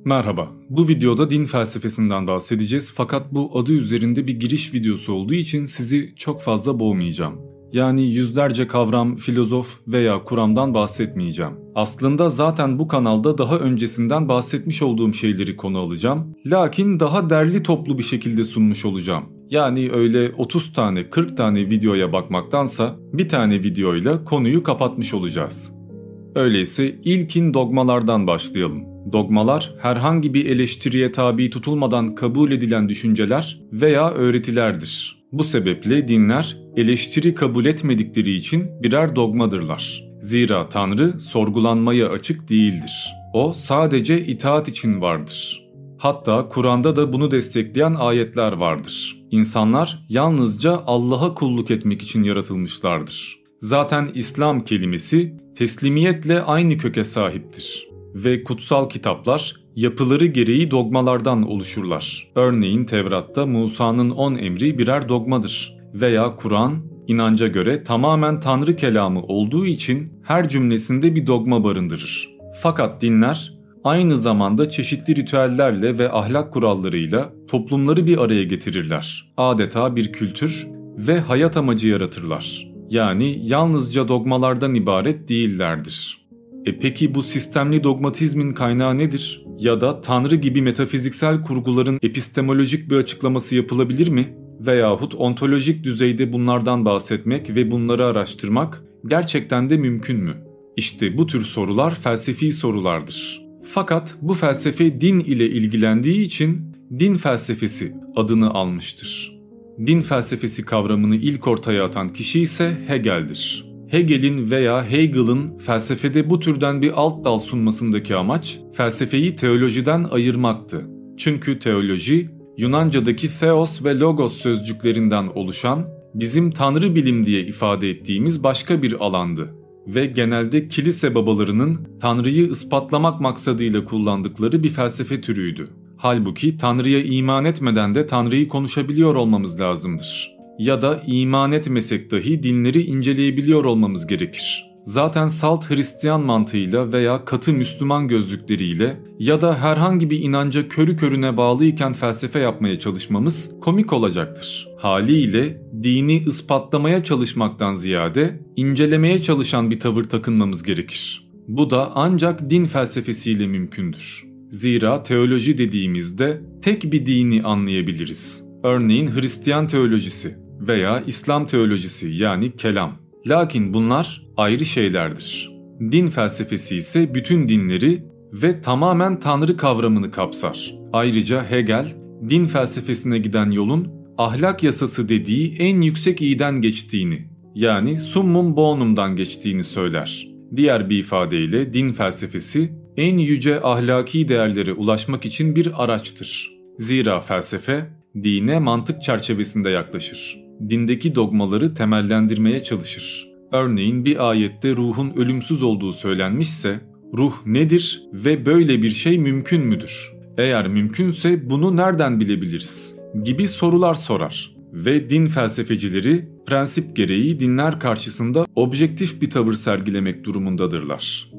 Merhaba, bu videoda din felsefesinden bahsedeceğiz fakat bu adı üzerinde bir giriş videosu olduğu için sizi çok fazla boğmayacağım. Yani yüzlerce kavram, filozof veya kuramdan bahsetmeyeceğim. Aslında zaten bu kanalda daha öncesinden bahsetmiş olduğum şeyleri konu alacağım. Lakin daha derli toplu bir şekilde sunmuş olacağım. Yani öyle 30 tane 40 tane videoya bakmaktansa bir tane videoyla konuyu kapatmış olacağız. Öyleyse ilkin dogmalardan başlayalım. Dogmalar herhangi bir eleştiriye tabi tutulmadan kabul edilen düşünceler veya öğretilerdir. Bu sebeple dinler eleştiri kabul etmedikleri için birer dogmadırlar. Zira Tanrı sorgulanmaya açık değildir. O sadece itaat için vardır. Hatta Kur'an'da da bunu destekleyen ayetler vardır. İnsanlar yalnızca Allah'a kulluk etmek için yaratılmışlardır. Zaten İslam kelimesi teslimiyetle aynı köke sahiptir. Ve kutsal kitaplar yapıları gereği dogmalardan oluşurlar. Örneğin Tevrat'ta Musa'nın 10 emri birer dogmadır. Veya Kur'an inanca göre tamamen Tanrı kelamı olduğu için her cümlesinde bir dogma barındırır. Fakat dinler aynı zamanda çeşitli ritüellerle ve ahlak kurallarıyla toplumları bir araya getirirler. Adeta bir kültür ve hayat amacı yaratırlar. Yani yalnızca dogmalardan ibaret değillerdir. Peki bu sistemli dogmatizmin kaynağı nedir? Ya da Tanrı gibi metafiziksel kurguların epistemolojik bir açıklaması yapılabilir mi? Veyahut ontolojik düzeyde bunlardan bahsetmek ve bunları araştırmak gerçekten de mümkün mü? İşte bu tür sorular felsefi sorulardır. Fakat bu felsefe din ile ilgilendiği için din felsefesi adını almıştır. Din felsefesi kavramını ilk ortaya atan kişi ise Hegel'dir. Hegel'in veya Hegel'ın felsefede bu türden bir alt dal sunmasındaki amaç felsefeyi teolojiden ayırmaktı. Çünkü teoloji Yunanca'daki theos ve logos sözcüklerinden oluşan bizim tanrı bilim diye ifade ettiğimiz başka bir alandı. Ve genelde kilise babalarının Tanrı'yı ispatlamak maksadıyla kullandıkları bir felsefe türüydü. Halbuki Tanrı'ya iman etmeden de Tanrı'yı konuşabiliyor olmamız lazımdır. Ya da iman etmesek dahi dinleri inceleyebiliyor olmamız gerekir. Zaten salt Hristiyan mantığıyla veya katı Müslüman gözlükleriyle ya da herhangi bir inanca körü körüne bağlıyken felsefe yapmaya çalışmamız komik olacaktır. Haliyle dini ispatlamaya çalışmaktan ziyade incelemeye çalışan bir tavır takınmamız gerekir. Bu da ancak din felsefesiyle mümkündür. Zira teoloji dediğimizde tek bir dini anlayabiliriz. Örneğin Hristiyan teolojisi veya İslam teolojisi yani kelam. Lakin bunlar ayrı şeylerdir. Din felsefesi ise bütün dinleri ve tamamen Tanrı kavramını kapsar. Ayrıca Hegel, din felsefesine giden yolun ahlak yasası dediği en yüksek iyiden geçtiğini, yani summum bonum'dan geçtiğini söyler. Diğer bir ifadeyle din felsefesi en yüce ahlaki değerlere ulaşmak için bir araçtır. Zira felsefe dine mantık çerçevesinde yaklaşır. Dindeki dogmaları temellendirmeye çalışır. Örneğin bir ayette ruhun ölümsüz olduğu söylenmişse, ruh nedir ve böyle bir şey mümkün müdür? Eğer mümkünse bunu nereden bilebiliriz? Gibi sorular sorar. Ve din felsefecileri prensip gereği dinler karşısında objektif bir tavır sergilemek durumundadırlar.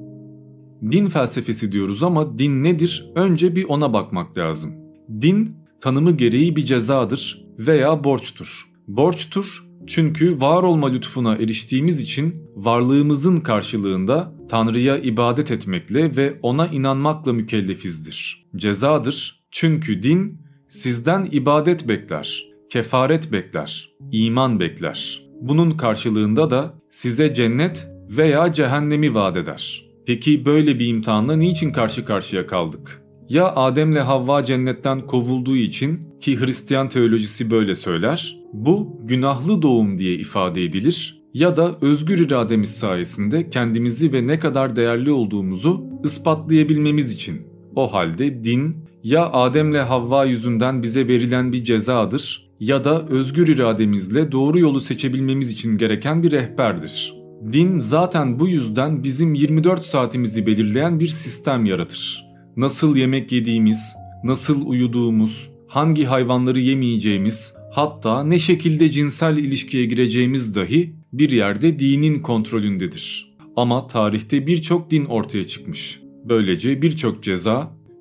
Din felsefesi diyoruz ama din nedir? Önce bir ona bakmak lazım. Din tanımı gereği bir cezadır veya borçtur. Borçtur çünkü var olma lütfuna eriştiğimiz için varlığımızın karşılığında Tanrı'ya ibadet etmekle ve ona inanmakla mükellefizdir. Cezadır çünkü din sizden ibadet bekler, kefaret bekler, iman bekler. Bunun karşılığında da size cennet veya cehennemi vaat eder. Peki böyle bir imtihanla niçin karşı karşıya kaldık? Ya Adem'le Havva cennetten kovulduğu için ki Hristiyan teolojisi böyle söyler, bu günahlı doğum diye ifade edilir ya da özgür irademiz sayesinde kendimizi ve ne kadar değerli olduğumuzu ispatlayabilmemiz için. O halde din ya Adem'le Havva yüzünden bize verilen bir cezadır ya da özgür irademizle doğru yolu seçebilmemiz için gereken bir rehberdir. Din zaten bu yüzden bizim 24 saatimizi belirleyen bir sistem yaratır. Nasıl yemek yediğimiz, nasıl uyuduğumuz, hangi hayvanları yemeyeceğimiz, hatta ne şekilde cinsel ilişkiye gireceğimiz dahi bir yerde dinin kontrolündedir. Ama tarihte birçok din ortaya çıkmış. Böylece birçok ceza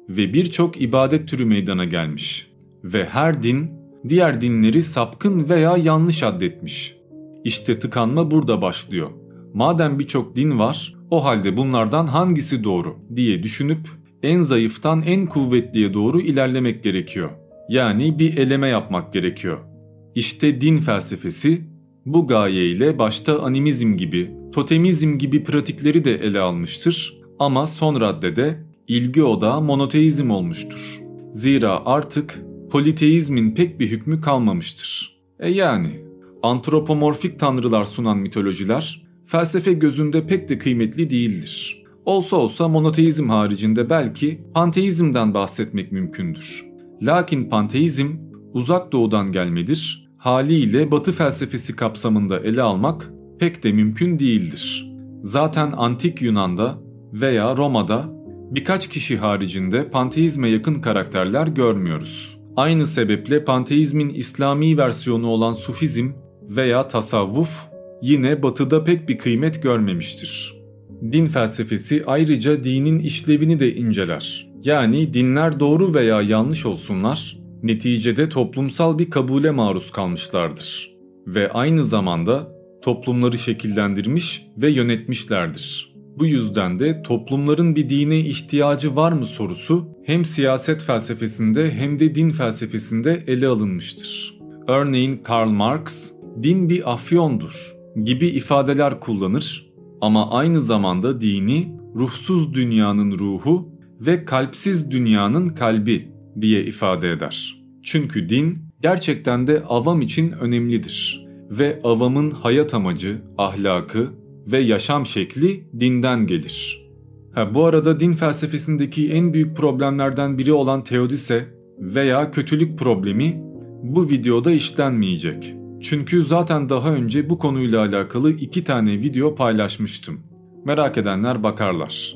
ve birçok ibadet türü meydana gelmiş ve her din diğer dinleri sapkın veya yanlış addetmiş. İşte tıkanma burada başlıyor. Madem birçok din var, o halde bunlardan hangisi doğru diye düşünüp en zayıftan en kuvvetliye doğru ilerlemek gerekiyor. Yani bir eleme yapmak gerekiyor. İşte din felsefesi bu gayeyle başta animizm gibi, totemizm gibi pratikleri de ele almıştır ama son raddede ilgi odağı monoteizm olmuştur. Zira artık politeizmin pek bir hükmü kalmamıştır. Yani antropomorfik tanrılar sunan mitolojiler felsefe gözünde pek de kıymetli değildir. Olsa olsa monoteizm haricinde belki panteizmden bahsetmek mümkündür. Lakin panteizm uzak doğudan gelmedir, haliyle Batı felsefesi kapsamında ele almak pek de mümkün değildir. Zaten antik Yunan'da veya Roma'da birkaç kişi haricinde panteizme yakın karakterler görmüyoruz. Aynı sebeple panteizmin İslami versiyonu olan Sufizm veya tasavvuf yine Batı'da pek bir kıymet görmemiştir. Din felsefesi ayrıca dinin işlevini de inceler. Yani dinler doğru veya yanlış olsunlar, neticede toplumsal bir kabule maruz kalmışlardır. Ve aynı zamanda toplumları şekillendirmiş ve yönetmişlerdir. Bu yüzden de toplumların bir dine ihtiyacı var mı sorusu hem siyaset felsefesinde hem de din felsefesinde ele alınmıştır. Örneğin Karl Marx, din bir afyondur gibi ifadeler kullanır ama aynı zamanda dini ruhsuz dünyanın ruhu ve kalpsiz dünyanın kalbi diye ifade eder. Çünkü din gerçekten de avam için önemlidir ve avamın hayat amacı, ahlakı ve yaşam şekli dinden gelir. Bu arada din felsefesindeki en büyük problemlerden biri olan teodise veya kötülük problemi bu videoda işlenmeyecek. Çünkü zaten daha önce bu konuyla alakalı 2 tane video paylaşmıştım. Merak edenler bakarlar.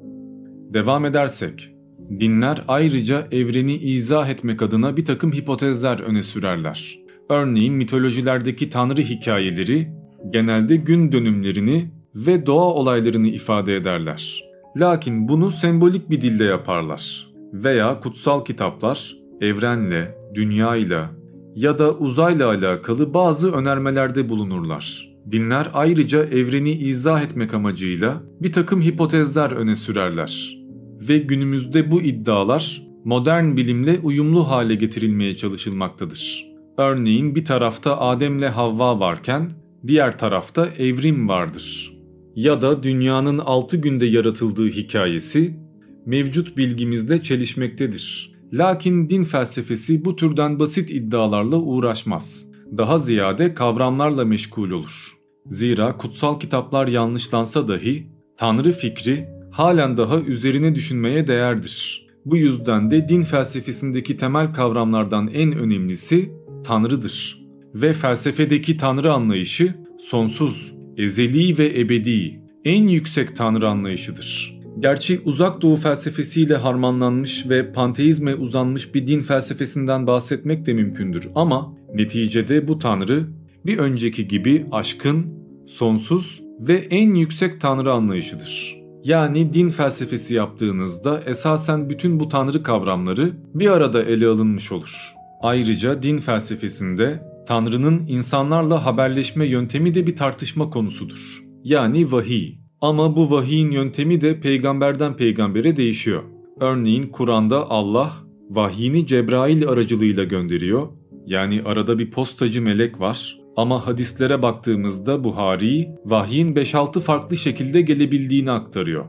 Devam edersek, dinler ayrıca evreni izah etmek adına bir takım hipotezler öne sürerler. Örneğin mitolojilerdeki tanrı hikayeleri genelde gün dönümlerini ve doğa olaylarını ifade ederler. Lakin bunu sembolik bir dilde yaparlar. Veya kutsal kitaplar evrenle, dünyayla ya da uzayla alakalı bazı önermelerde bulunurlar. Dinler ayrıca evreni izah etmek amacıyla bir takım hipotezler öne sürerler. Ve günümüzde bu iddialar modern bilimle uyumlu hale getirilmeye çalışılmaktadır. Örneğin bir tarafta Adem'le Havva varken diğer tarafta evrim vardır. Ya da dünyanın 6 günde yaratıldığı hikayesi mevcut bilgimizle çelişmektedir. Lakin din felsefesi bu türden basit iddialarla uğraşmaz. Daha ziyade kavramlarla meşgul olur. Zira kutsal kitaplar yanlışlansa dahi Tanrı fikri halen daha üzerine düşünmeye değerdir. Bu yüzden de din felsefesindeki temel kavramlardan en önemlisi Tanrı'dır. Ve felsefedeki Tanrı anlayışı sonsuz, ezeli ve ebedi, en yüksek Tanrı anlayışıdır. Gerçi uzak doğu felsefesiyle harmanlanmış ve panteizme uzanmış bir din felsefesinden bahsetmek de mümkündür ama neticede bu Tanrı bir önceki gibi aşkın, sonsuz ve en yüksek Tanrı anlayışıdır. Yani din felsefesi yaptığınızda esasen bütün bu Tanrı kavramları bir arada ele alınmış olur. Ayrıca din felsefesinde Tanrı'nın insanlarla haberleşme yöntemi de bir tartışma konusudur. Yani vahiy. Ama bu vahiyin yöntemi de peygamberden peygambere değişiyor. Örneğin Kur'an'da Allah vahyini Cebrail aracılığıyla gönderiyor. Yani arada bir postacı melek var. Ama hadislere baktığımızda Buhari vahyin 5-6 farklı şekilde gelebildiğini aktarıyor.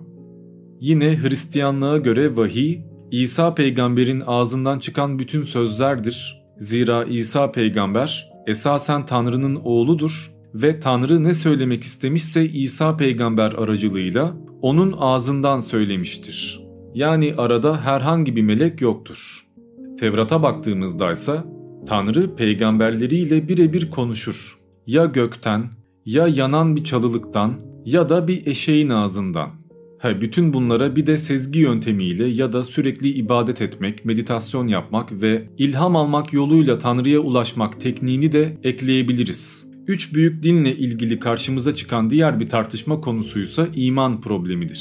Yine Hristiyanlığa göre vahiy, İsa peygamberin ağzından çıkan bütün sözlerdir. Zira İsa peygamber esasen Tanrı'nın oğludur ve Tanrı ne söylemek istemişse İsa peygamber aracılığıyla onun ağzından söylemiştir. Yani arada herhangi bir melek yoktur. Tevrat'a baktığımızda ise Tanrı peygamberleriyle birebir konuşur. Ya gökten, ya yanan bir çalılıktan ya da bir eşeğin ağzından. Bütün bunlara bir de sezgi yöntemiyle ya da sürekli ibadet etmek, meditasyon yapmak ve ilham almak yoluyla Tanrı'ya ulaşmak tekniğini de ekleyebiliriz. 3 büyük dinle ilgili karşımıza çıkan diğer bir tartışma konusuysa iman problemidir.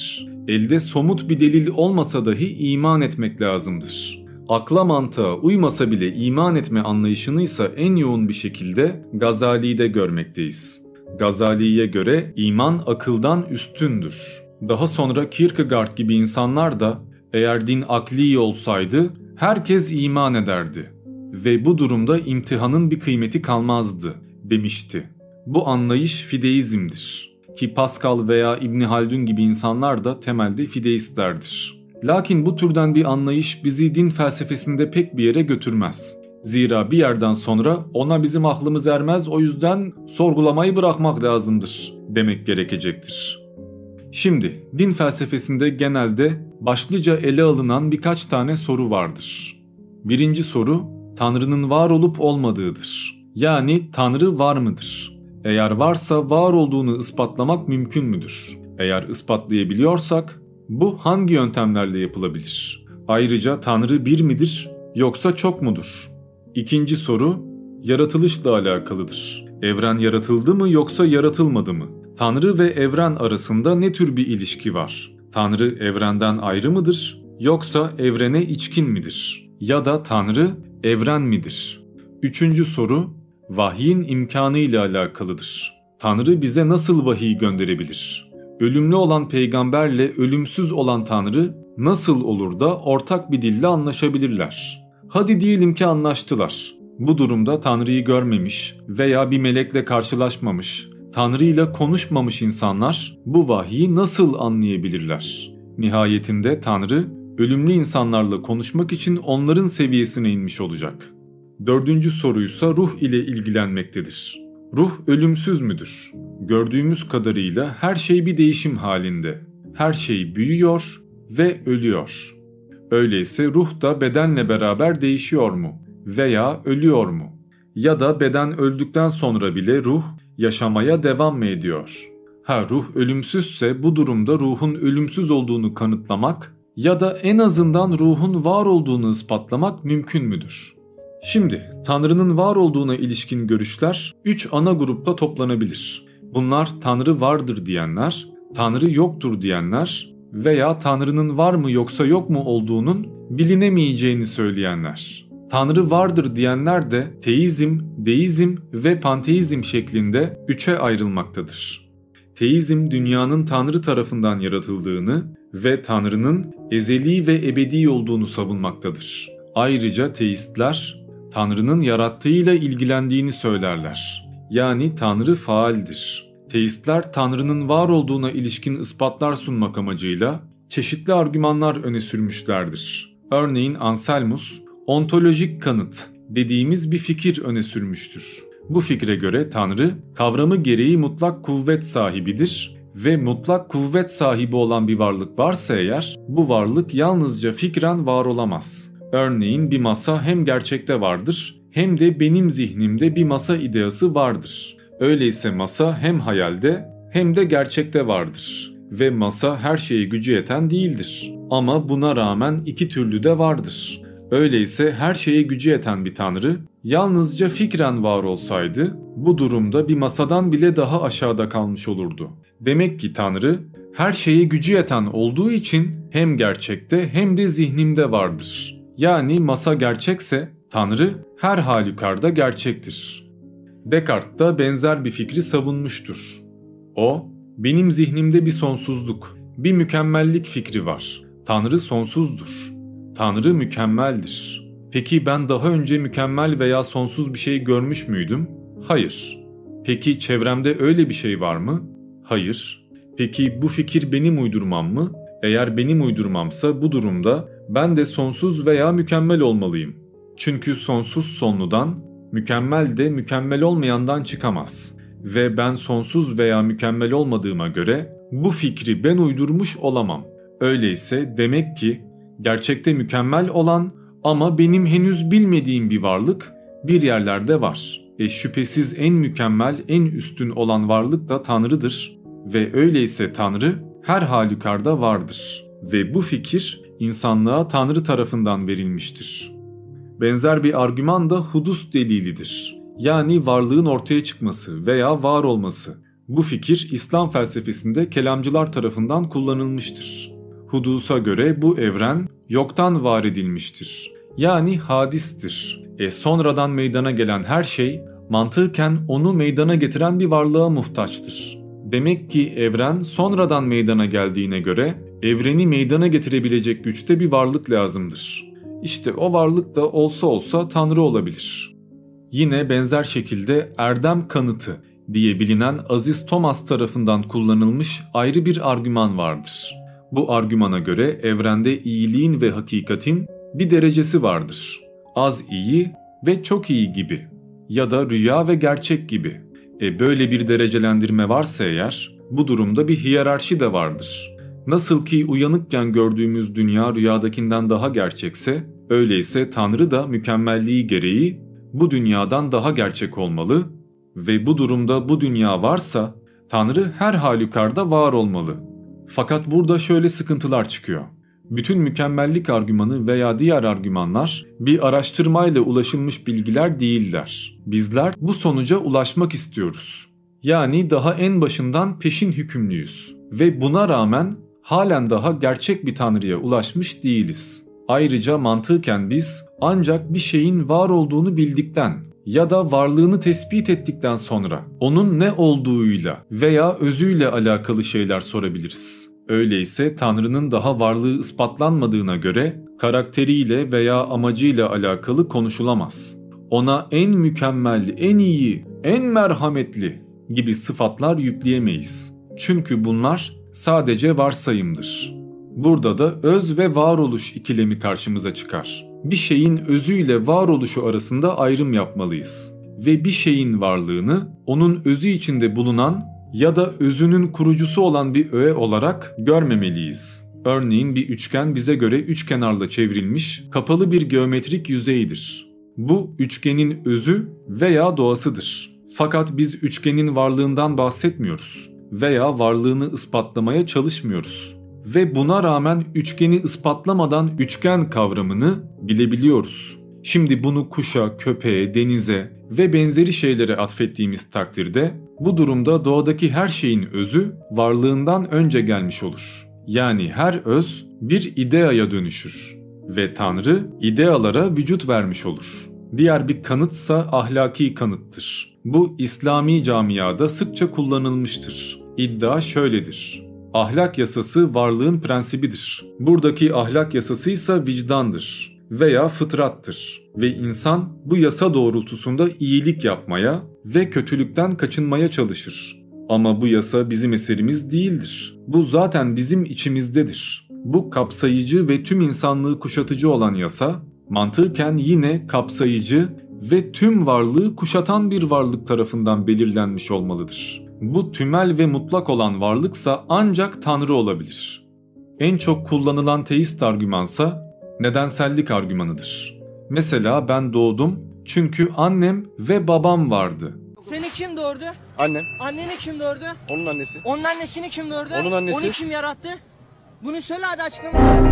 elde somut bir delil olmasa dahi iman etmek lazımdır. Akla mantığa uymasa bile iman etme anlayışını ise en yoğun bir şekilde Gazali'de görmekteyiz. Gazali'ye göre iman akıldan üstündür. Daha sonra Kierkegaard gibi insanlar da eğer din akli olsaydı herkes iman ederdi ve bu durumda imtihanın bir kıymeti kalmazdı demişti. Bu anlayış fideizmdir ki Pascal veya İbn Haldun gibi insanlar da temelde fideistlerdir. Lakin bu türden bir anlayış bizi din felsefesinde pek bir yere götürmez. Zira bir yerden sonra ona bizim aklımız ermez, o yüzden sorgulamayı bırakmak lazımdır demek gerekecektir. Şimdi din felsefesinde genelde başlıca ele alınan birkaç tane soru vardır. Birinci soru Tanrı'nın var olup olmadığıdır. Yani Tanrı var mıdır? Eğer varsa var olduğunu ispatlamak mümkün müdür? Eğer ispatlayabiliyorsak bu hangi yöntemlerle yapılabilir? Ayrıca Tanrı bir midir yoksa çok mudur? İkinci soru yaratılışla alakalıdır. Evren yaratıldı mı yoksa yaratılmadı mı? Tanrı ve evren arasında ne tür bir ilişki var? Tanrı evrenden ayrı mıdır yoksa evrene içkin midir? Ya da Tanrı evren midir? Üçüncü soru vahyin imkanıyla alakalıdır. Tanrı bize nasıl vahiy gönderebilir? Ölümlü olan peygamberle ölümsüz olan Tanrı nasıl olur da ortak bir dille anlaşabilirler? Hadi diyelim ki anlaştılar. Bu durumda Tanrı'yı görmemiş veya bir melekle karşılaşmamış, Tanrı ile konuşmamış insanlar bu vahyi nasıl anlayabilirler? Nihayetinde Tanrı ölümlü insanlarla konuşmak için onların seviyesine inmiş olacak. Dördüncü soruysa ruh ile ilgilenmektedir. Ruh ölümsüz müdür? Gördüğümüz kadarıyla her şey bir değişim halinde. Her şey büyüyor ve ölüyor. Öyleyse ruh da bedenle beraber değişiyor mu? Veya ölüyor mu? Ya da beden öldükten sonra bile ruh yaşamaya devam mı ediyor? Ruh ölümsüzse bu durumda ruhun ölümsüz olduğunu kanıtlamak ya da en azından ruhun var olduğunu ispatlamak mümkün müdür? Şimdi Tanrı'nın var olduğuna ilişkin görüşler 3 ana grupta toplanabilir. Bunlar Tanrı vardır diyenler, Tanrı yoktur diyenler veya Tanrı'nın var mı yoksa yok mu olduğunun bilinemeyeceğini söyleyenler. Tanrı vardır diyenler de teizm, deizm ve panteizm şeklinde 3'e ayrılmaktadır. Teizm dünyanın Tanrı tarafından yaratıldığını ve Tanrı'nın ezeli ve ebedi olduğunu savunmaktadır. Ayrıca teistler Tanrı'nın yarattığıyla ilgilendiğini söylerler. Yani Tanrı faaldir. Teistler Tanrı'nın var olduğuna ilişkin ispatlar sunmak amacıyla çeşitli argümanlar öne sürmüşlerdir. Örneğin Anselmus, ontolojik kanıt dediğimiz bir fikir öne sürmüştür. Bu fikre göre Tanrı kavramı gereği mutlak kuvvet sahibidir ve mutlak kuvvet sahibi olan bir varlık varsa eğer bu varlık yalnızca fikren var olamaz. Örneğin bir masa hem gerçekte vardır hem de benim zihnimde bir masa ideası vardır. Öyleyse masa hem hayalde hem de gerçekte vardır ve masa her şeye gücü yeten değildir. Ama buna rağmen iki türlü de vardır. Öyleyse her şeye gücü yeten bir Tanrı yalnızca fikren var olsaydı bu durumda bir masadan bile daha aşağıda kalmış olurdu. Demek ki Tanrı her şeye gücü yeten olduğu için hem gerçekte hem de zihnimde vardır. Yani masa gerçekse Tanrı her halükarda gerçektir. Descartes da benzer bir fikri savunmuştur. O, benim zihnimde bir sonsuzluk, bir mükemmellik fikri var. Tanrı sonsuzdur. Tanrı mükemmeldir. Peki ben daha önce mükemmel veya sonsuz bir şey görmüş müydüm? Hayır. Peki çevremde öyle bir şey var mı? Hayır. Peki bu fikir benim uydurmam mı? Eğer benim uydurmamsa bu durumda ben de sonsuz veya mükemmel olmalıyım. Çünkü sonsuz sonludan, mükemmel de mükemmel olmayandan çıkamaz. Ve ben sonsuz veya mükemmel olmadığıma göre bu fikri ben uydurmuş olamam. Öyleyse demek ki gerçekte mükemmel olan ama benim henüz bilmediğim bir varlık bir yerlerde var. Şüphesiz en mükemmel, en üstün olan varlık da Tanrı'dır ve öyleyse Tanrı her halükarda vardır ve bu fikir insanlığa Tanrı tarafından verilmiştir. Benzer bir argüman da hudus delilidir. Yani varlığın ortaya çıkması veya var olması. Bu fikir İslam felsefesinde kelamcılar tarafından kullanılmıştır. Hudus'a göre bu evren yoktan var edilmiştir. Yani hadistir. Sonradan meydana gelen her şey mantıken onu meydana getiren bir varlığa muhtaçtır. Demek ki evren sonradan meydana geldiğine göre evreni meydana getirebilecek güçte bir varlık lazımdır. İşte o varlık da olsa olsa Tanrı olabilir. Yine benzer şekilde erdem kanıtı diye bilinen Aziz Thomas tarafından kullanılmış ayrı bir argüman vardır. Bu argümana göre evrende iyiliğin ve hakikatin bir derecesi vardır. Az iyi ve çok iyi gibi ya da rüya ve gerçek gibi. Böyle bir derecelendirme varsa eğer bu durumda bir hiyerarşi de vardır. Nasıl ki uyanıkken gördüğümüz dünya rüyadakinden daha gerçekse, öyleyse Tanrı da mükemmelliği gereği bu dünyadan daha gerçek olmalı ve bu durumda bu dünya varsa Tanrı her halükarda var olmalı. Fakat burada şöyle sıkıntılar çıkıyor. Bütün mükemmellik argümanı veya diğer argümanlar bir araştırmayla ulaşılmış bilgiler değiller. Bizler bu sonuca ulaşmak istiyoruz. Yani daha en başından peşin hükümlüyüz ve buna rağmen halen daha gerçek bir Tanrı'ya ulaşmış değiliz. Ayrıca mantıken biz ancak bir şeyin var olduğunu bildikten ya da varlığını tespit ettikten sonra onun ne olduğuyla veya özüyle alakalı şeyler sorabiliriz. Öyleyse Tanrı'nın daha varlığı ispatlanmadığına göre karakteriyle veya amacıyla alakalı konuşulamaz. Ona en mükemmel, en iyi, en merhametli gibi sıfatlar yükleyemeyiz. Çünkü bunlar sadece varsayımdır. Burada da öz ve varoluş ikilemi karşımıza çıkar. Bir şeyin özüyle varoluşu arasında ayrım yapmalıyız. Ve bir şeyin varlığını onun özü içinde bulunan ya da özünün kurucusu olan bir öğe olarak görmemeliyiz. Örneğin bir üçgen bize göre üçkenarla çevrilmiş kapalı bir geometrik yüzeydir. Bu üçgenin özü veya doğasıdır. Fakat biz üçgenin varlığından bahsetmiyoruz veya varlığını ispatlamaya çalışmıyoruz. Ve buna rağmen üçgeni ispatlamadan üçgen kavramını bilebiliyoruz. Şimdi bunu kuşa, köpeğe, denize ve benzeri şeylere atfettiğimiz takdirde bu durumda doğadaki her şeyin özü varlığından önce gelmiş olur. Yani her öz bir ideaya dönüşür ve Tanrı idealara vücut vermiş olur. Diğer bir kanıtsa ahlaki kanıttır. Bu İslami camiada sıkça kullanılmıştır. İddia şöyledir: ahlak yasası varlığın prensibidir. Buradaki ahlak yasası ise vicdandır veya fıtrattır ve insan bu yasa doğrultusunda iyilik yapmaya ve kötülükten kaçınmaya çalışır. Ama bu yasa bizim eserimiz değildir. Bu zaten bizim içimizdedir. Bu kapsayıcı ve tüm insanlığı kuşatıcı olan yasa, mantıken yine kapsayıcı ve tüm varlığı kuşatan bir varlık tarafından belirlenmiş olmalıdır. Bu tümel ve mutlak olan varlıksa ancak Tanrı olabilir. En çok kullanılan teist argümansa nedensellik argümanıdır. Mesela ben doğdum çünkü annem ve babam vardı. Seni kim doğurdu? Annem. Anneni kim doğurdu? Onun annesi. Onun annesini kim doğurdu? Onun annesi. Onu kim yarattı? Bunu söyle hadi açıklamasını.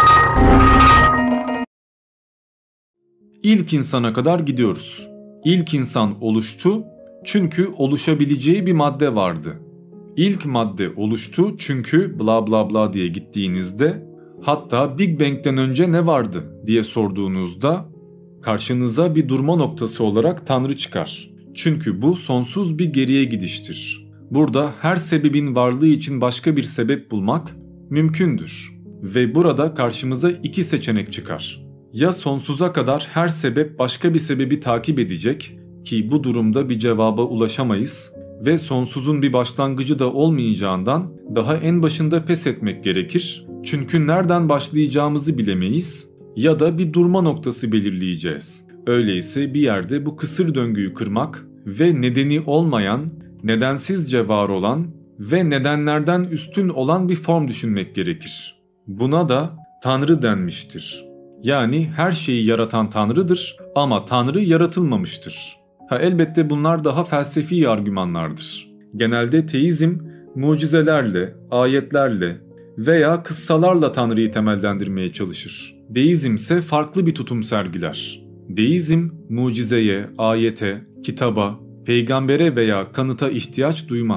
İlk insana kadar gidiyoruz. İlk insan oluştu çünkü oluşabileceği bir madde vardı. İlk madde oluştu çünkü bla bla bla diye gittiğinizde, hatta Big Bang'den önce ne vardı diye sorduğunuzda karşınıza bir durma noktası olarak Tanrı çıkar. Çünkü bu sonsuz bir geriye gidiştir. Burada her sebebin varlığı için başka bir sebep bulmak mümkündür. Ve burada karşımıza iki seçenek çıkar. Ya sonsuza kadar her sebep başka bir sebebi takip edecek ki bu durumda bir cevaba ulaşamayız ve sonsuzun bir başlangıcı da olmayacağından daha en başında pes etmek gerekir. Çünkü nereden başlayacağımızı bilemeyiz ya da bir durma noktası belirleyeceğiz. Öyleyse bir yerde bu kısır döngüyü kırmak ve nedeni olmayan, nedensizce var olan ve nedenlerden üstün olan bir form düşünmek gerekir. Buna da Tanrı denmiştir. Yani her şeyi yaratan Tanrı'dır ama Tanrı yaratılmamıştır. Elbette bunlar daha felsefi argümanlardır. Genelde teizm mucizelerle, ayetlerle veya kıssalarla Tanrı'yı temellendirmeye çalışır. Deizm ise farklı bir tutum sergiler. Deizm mucizeye, ayete, kitaba, peygambere veya kanıta ihtiyaç duymaz.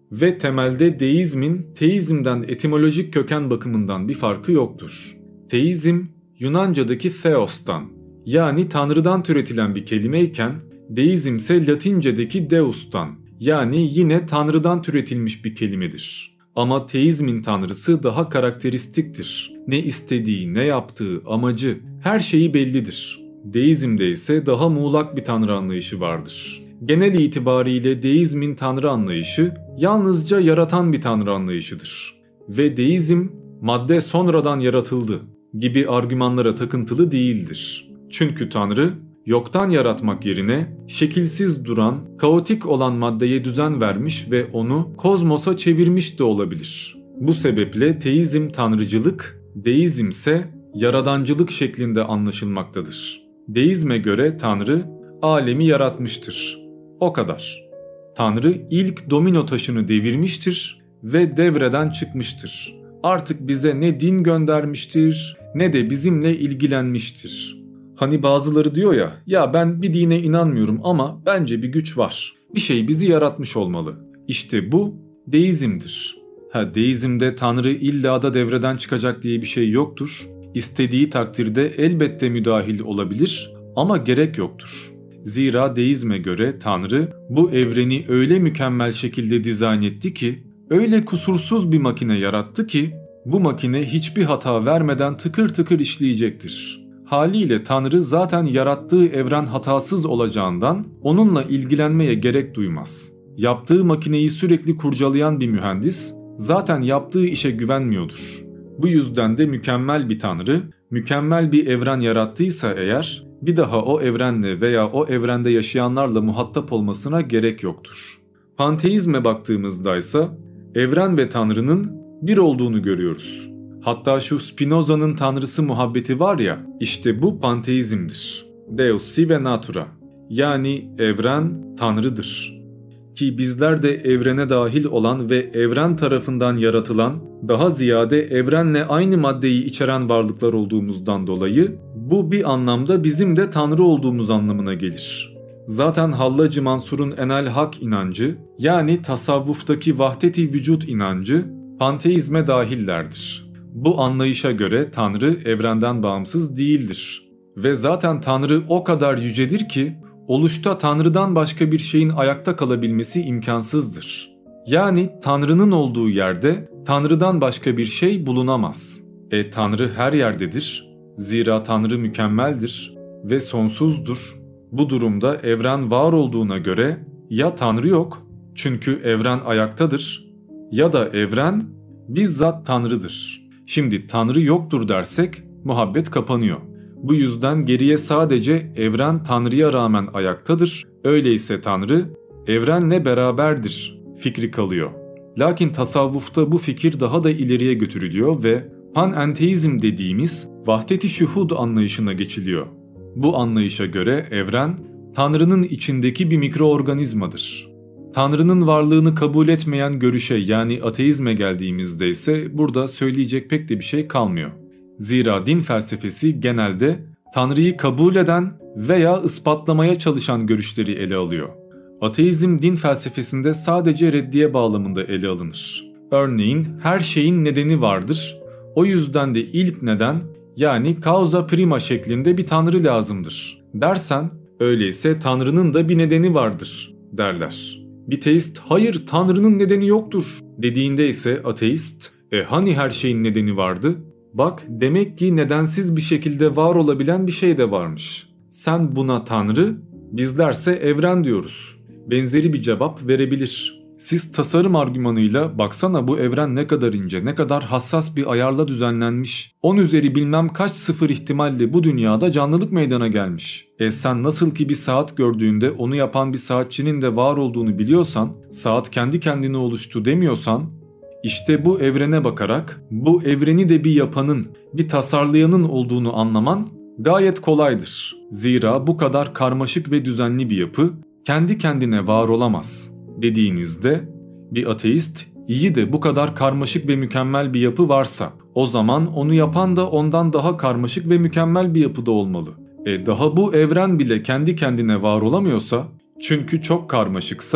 Ve temelde deizmin teizmden etimolojik köken bakımından bir farkı yoktur. Teizm Yunanca'daki theos'tan yani Tanrı'dan türetilen bir kelimeyken deizm ise Latince'deki deus'tan yani yine Tanrı'dan türetilmiş bir kelimedir. Ama teizmin tanrısı daha karakteristiktir. Ne istediği, ne yaptığı, amacı, her şeyi bellidir. Deizmde ise daha muğlak bir tanrı anlayışı vardır. Genel itibariyle deizmin tanrı anlayışı yalnızca yaratan bir tanrı anlayışıdır. Ve deizm madde sonradan yaratıldı gibi argümanlara takıntılı değildir. Çünkü tanrı yoktan yaratmak yerine şekilsiz duran, kaotik olan maddeye düzen vermiş ve onu kozmosa çevirmiş de olabilir. Bu sebeple teizm tanrıcılık, deizm ise yaradancılık şeklinde anlaşılmaktadır. Deizme göre Tanrı alemi yaratmıştır. O kadar. Tanrı ilk domino taşını devirmiştir ve devreden çıkmıştır. Artık bize ne din göndermiştir ne de bizimle ilgilenmiştir. Hani bazıları diyor ya ben bir dine inanmıyorum ama bence bir güç var. Bir şey bizi yaratmış olmalı. İşte bu deizmdir. Deizmde Tanrı illa da devreden çıkacak diye bir şey yoktur. İstediği takdirde elbette müdahil olabilir ama gerek yoktur. Zira deizme göre Tanrı bu evreni öyle mükemmel şekilde dizayn etti ki, öyle kusursuz bir makine yarattı ki bu makine hiçbir hata vermeden tıkır tıkır işleyecektir. Haliyle Tanrı zaten yarattığı evren hatasız olacağından onunla ilgilenmeye gerek duymaz. Yaptığı makineyi sürekli kurcalayan bir mühendis zaten yaptığı işe güvenmiyordur. Bu yüzden de mükemmel bir Tanrı, mükemmel bir evren yarattıysa eğer bir daha o evrenle veya o evrende yaşayanlarla muhatap olmasına gerek yoktur. Panteizme baktığımızda ise evren ve Tanrı'nın bir olduğunu görüyoruz. Hatta şu Spinoza'nın tanrısı muhabbeti var ya, işte bu panteizmdir. Deus sive natura. Yani evren Tanrı'dır. Ki bizler de evrene dahil olan ve evren tarafından yaratılan, daha ziyade evrenle aynı maddeyi içeren varlıklar olduğumuzdan dolayı bu bir anlamda bizim de Tanrı olduğumuz anlamına gelir. Zaten Hallacı Mansur'un enel hak inancı yani tasavvuftaki vahdet-i vücut inancı panteizme dahillerdir. Bu anlayışa göre Tanrı evrenden bağımsız değildir. Ve zaten Tanrı o kadar yücedir ki oluşta Tanrı'dan başka bir şeyin ayakta kalabilmesi imkansızdır. Yani Tanrı'nın olduğu yerde Tanrı'dan başka bir şey bulunamaz. Tanrı her yerdedir. Zira Tanrı mükemmeldir ve sonsuzdur. Bu durumda evren var olduğuna göre ya Tanrı yok çünkü evren ayaktadır ya da evren bizzat Tanrı'dır. Şimdi Tanrı yoktur dersek muhabbet kapanıyor. Bu yüzden geriye sadece evren Tanrı'ya rağmen ayaktadır. Öyleyse Tanrı evrenle beraberdir fikri kalıyor. Lakin tasavvufta bu fikir daha da ileriye götürülüyor ve panenteizm dediğimiz vahdet-i şuhud anlayışına geçiliyor. Bu anlayışa göre evren Tanrı'nın içindeki bir mikroorganizmadır. Tanrı'nın varlığını kabul etmeyen görüşe yani ateizme geldiğimizde ise burada söyleyecek pek de bir şey kalmıyor. Zira din felsefesi genelde Tanrı'yı kabul eden veya ispatlamaya çalışan görüşleri ele alıyor. Ateizm din felsefesinde sadece reddiye bağlamında ele alınır. Örneğin her şeyin nedeni vardır. O yüzden de ilk neden yani causa prima şeklinde bir tanrı lazımdır dersen öyleyse Tanrı'nın da bir nedeni vardır derler. Bir teist hayır Tanrı'nın nedeni yoktur dediğinde ise ateist hani her şeyin nedeni vardı? Bak demek ki nedensiz bir şekilde var olabilen bir şey de varmış. Sen buna Tanrı, bizlerse evren diyoruz. Benzeri bir cevap verebilir. Siz tasarım argümanıyla baksana bu evren ne kadar ince, ne kadar hassas bir ayarla düzenlenmiş. 10 üzeri bilmem kaç sıfır ihtimalle bu dünyada canlılık meydana gelmiş. Sen nasıl ki bir saat gördüğünde onu yapan bir saatçinin de var olduğunu biliyorsan, saat kendi kendine oluştu demiyorsan, İşte bu evrene bakarak bu evreni de bir yapanın, bir tasarlayanın olduğunu anlaman gayet kolaydır. Zira bu kadar karmaşık ve düzenli bir yapı kendi kendine var olamaz dediğinizde bir ateist iyi de bu kadar karmaşık ve mükemmel bir yapı varsa o zaman onu yapan da ondan daha karmaşık ve mükemmel bir yapıda olmalı. Daha bu evren bile kendi kendine var olamıyorsa çünkü çok karmaşıksa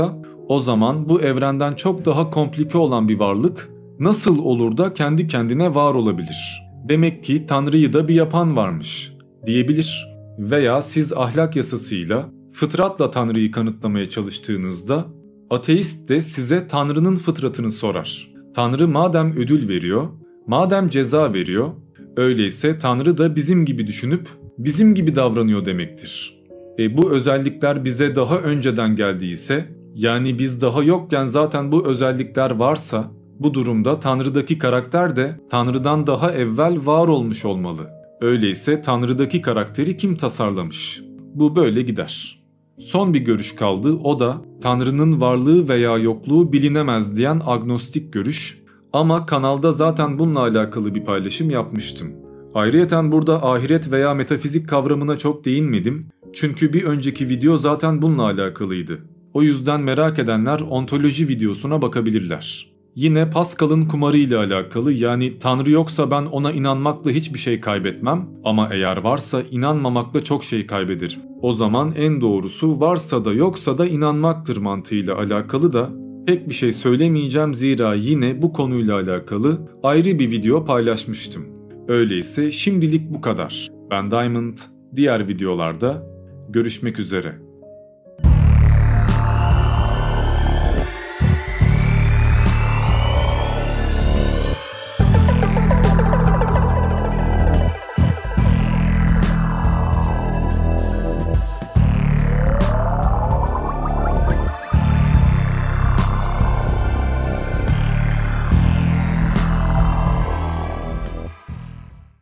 O zaman bu evrenden çok daha komplike olan bir varlık nasıl olur da kendi kendine var olabilir? Demek ki Tanrı'yı da bir yapan varmış diyebilir. Veya siz ahlak yasasıyla, fıtratla Tanrı'yı kanıtlamaya çalıştığınızda ateist de size Tanrı'nın fıtratını sorar. Tanrı madem ödül veriyor, madem ceza veriyor, öyleyse Tanrı da bizim gibi düşünüp bizim gibi davranıyor demektir. Bu özellikler bize daha önceden geldiyse, yani biz daha yokken zaten bu özellikler varsa, bu durumda Tanrı'daki karakter de Tanrı'dan daha evvel var olmuş olmalı. Öyleyse Tanrı'daki karakteri kim tasarlamış? Bu böyle gider. Son bir görüş kaldı, o da Tanrı'nın varlığı veya yokluğu bilinemez diyen agnostik görüş. Ama kanalda zaten bununla alakalı bir paylaşım yapmıştım. Ayrıyeten burada ahiret veya metafizik kavramına çok değinmedim. Çünkü bir önceki video zaten bununla alakalıydı. O yüzden merak edenler ontoloji videosuna bakabilirler. Yine Pascal'ın kumarı ile alakalı, yani Tanrı yoksa ben ona inanmakla hiçbir şey kaybetmem ama eğer varsa inanmamakla çok şey kaybederim. O zaman en doğrusu varsa da yoksa da inanmaktır mantığıyla alakalı da pek bir şey söylemeyeceğim, zira yine bu konuyla alakalı ayrı bir video paylaşmıştım. Öyleyse şimdilik bu kadar. Ben Diamond, diğer videolarda görüşmek üzere.